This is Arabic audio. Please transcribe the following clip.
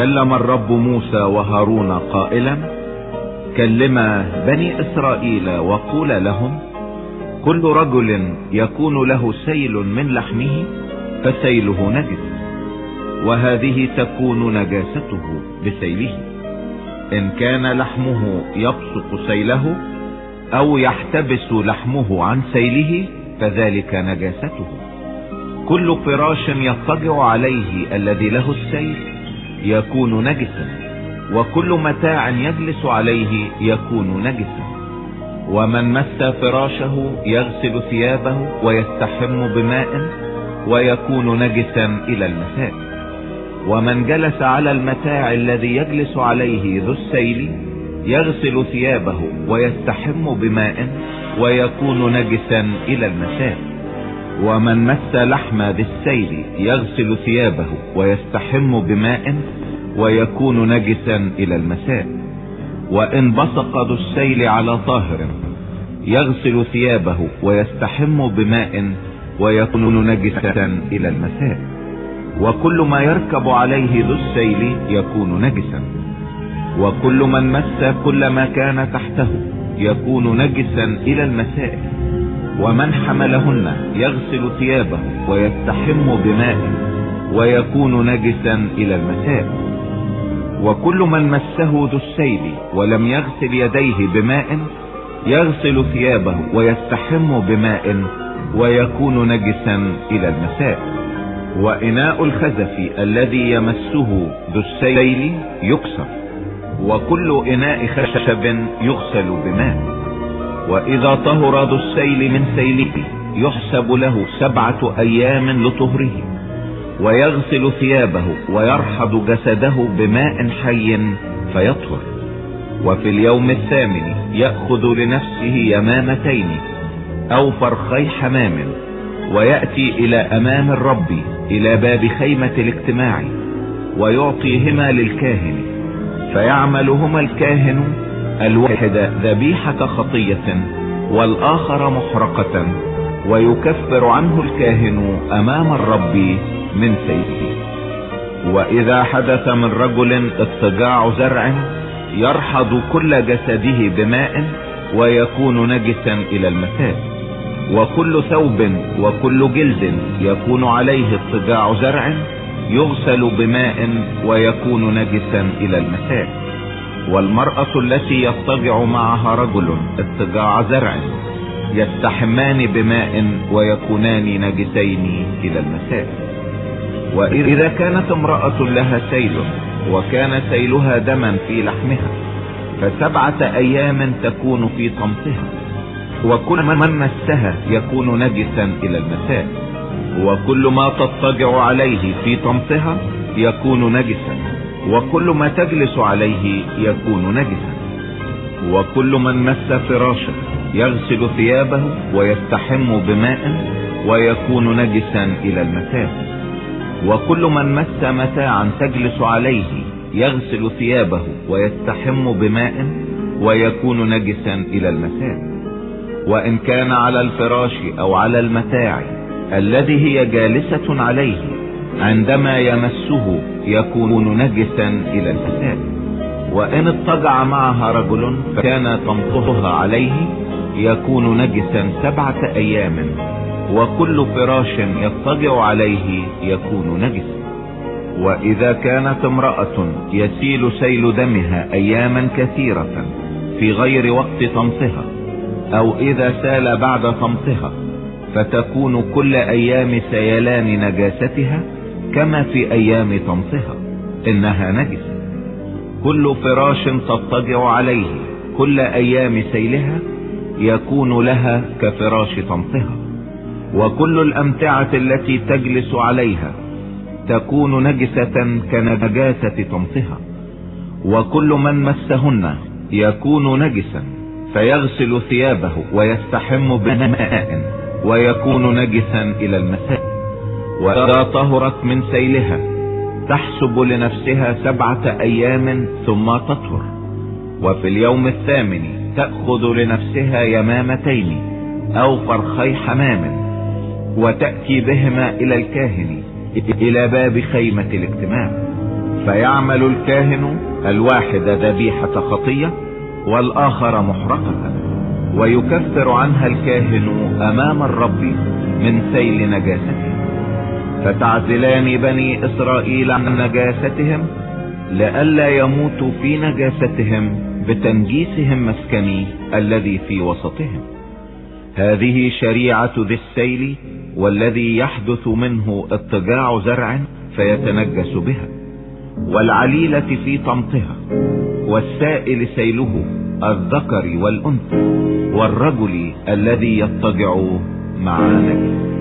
وكلم الرب موسى وهارون قائلا: كلما بني إسرائيل وقول لهم: كل رجل يكون له سيل من لحمه فسيله نجس، وهذه تكون نجاسته بسيله. إن كان لحمه يبصق سيله أو يحتبس لحمه عن سيله فذلك نجاسته. كل فراش يضطجع عليه الذي له السيل يكون نجسا، وكل متاع يجلس عليه يكون نجسا. ومن مس فراشه يغسل ثيابه ويستحم بماء ويكون نجسا إلى المساء. ومن جلس على المتاع الذي يجلس عليه ذو السيل يغسل ثيابه ويستحم بماء ويكون نجسا إلى المساء. ومن مس لحم ذي السيل يغسل ثيابه ويستحم بماء ويكون نجسا إلى المساء. وإن بصق ذو السيل على طاهر يغسل ثيابه ويستحم بماء ويكون نجسا إلى المساء. وكل ما يركب عليه ذو السيل يكون نجسا. وكل من مس كل ما كان تحته يكون نجسا إلى المساء. ومن حملهن يغسل ثيابه ويستحم بماء ويكون نجسا إلى المساء. وكل من مسه ذو السيل ولم يغسل يديه بماء يغسل ثيابه ويستحم بماء ويكون نجسا إلى المساء. وإناء الخزف الذي يمسه ذو السيل يكسر، وكل إناء خشب يغسل بماء. وإذا طهر ذو السيل من سيله يحسب له 7 أيام لطهره، ويغسل ثيابه ويرحض جسده بماء حي فيطهر. وفي اليوم الثامن يأخذ لنفسه يمامتين أو فرخي حمام، ويأتي إلى أمام الرب إلى باب خيمة الاجتماع ويعطيهما للكاهن، فيعملهما الكاهن الواحد ذبيحة خطية والآخر محرقة، ويكفر عنه الكاهن أمام الرب من سيفه. وإذا حدث من رجل اضطجاع زرع يرحض كل جسده بماء ويكون نجسا إلى المساء. وكل ثوب وكل جلد يكون عليه اضطجاع زرع يغسل بماء ويكون نجسا إلى المساء. والمرأة التي يضطجع معها رجل اضطجاع زرع يستحمان بماء ويكونان نجسين إلى المساء. وإذا كانت امرأة لها سيل وكان سيلها دما في لحمها ف7 أيام تكون في طمسها، وكل من مسها يكون نجسا إلى المساء. وكل ما تضطجع عليه في طمسها يكون نجسا، وكل ما تجلس عليه يكون نجسا. وكل من مس فراشا يغسل ثيابه ويستحم بماء ويكون نجسا إلى المساء. وكل من مس متاعا تجلس عليه يغسل ثيابه ويستحم بماء ويكون نجسا إلى المساء. وإن كان على الفراش أو على المتاع الذي هي جالسة عليه عندما يمسه يكون نجسا إلى المساء. وإن اضطجع معها رجل فكان طمطها عليه يكون نجسا 7 أيام، وكل فراش يضطجع عليه يكون نجسا. وإذا كانت امرأة يسيل سيل دمها أياما كثيرة في غير وقت طمسها، أو إذا سال بعد طمسها، فتكون كل أيام سيلان نجاستها كما في أيام طمسها، إنها نجسة. كل فراش تضطجع عليه كل أيام سيلها يكون لها كفراش طمسها. وكل الأمتعة التي تجلس عليها تكون نجسة كنجاسة طمسها. وكل من مسهن يكون نجسا، فيغسل ثيابه ويستحم بماء ويكون نجسا إلى المساء. وإذا طهرت من سيلها تحسب لنفسها 7 أيام ثم تطهر. وفي اليوم الثامن تأخذ لنفسها يمامتين أو فرخي حمام، وتأتي بهما إلى الكاهن إلى باب خيمة الاجتماع، فيعمل الكاهن الواحد ذبيحة خطية والآخر محرقة، ويكفر عنها الكاهن أمام الرب من سيل نجاسته. فتعزلان بني إسرائيل عن نجاستهم لئلا يموتوا في نجاستهم بتنجيسهم مسكني الذي في وسطهم. هذه شريعة ذي السيل والذي يحدث منه اضطجاع زرع فيتنجس بها، والعليلة في طمطها، والسائل سيله الذكر والأنثى، والرجل الذي يضطجع مع نجس.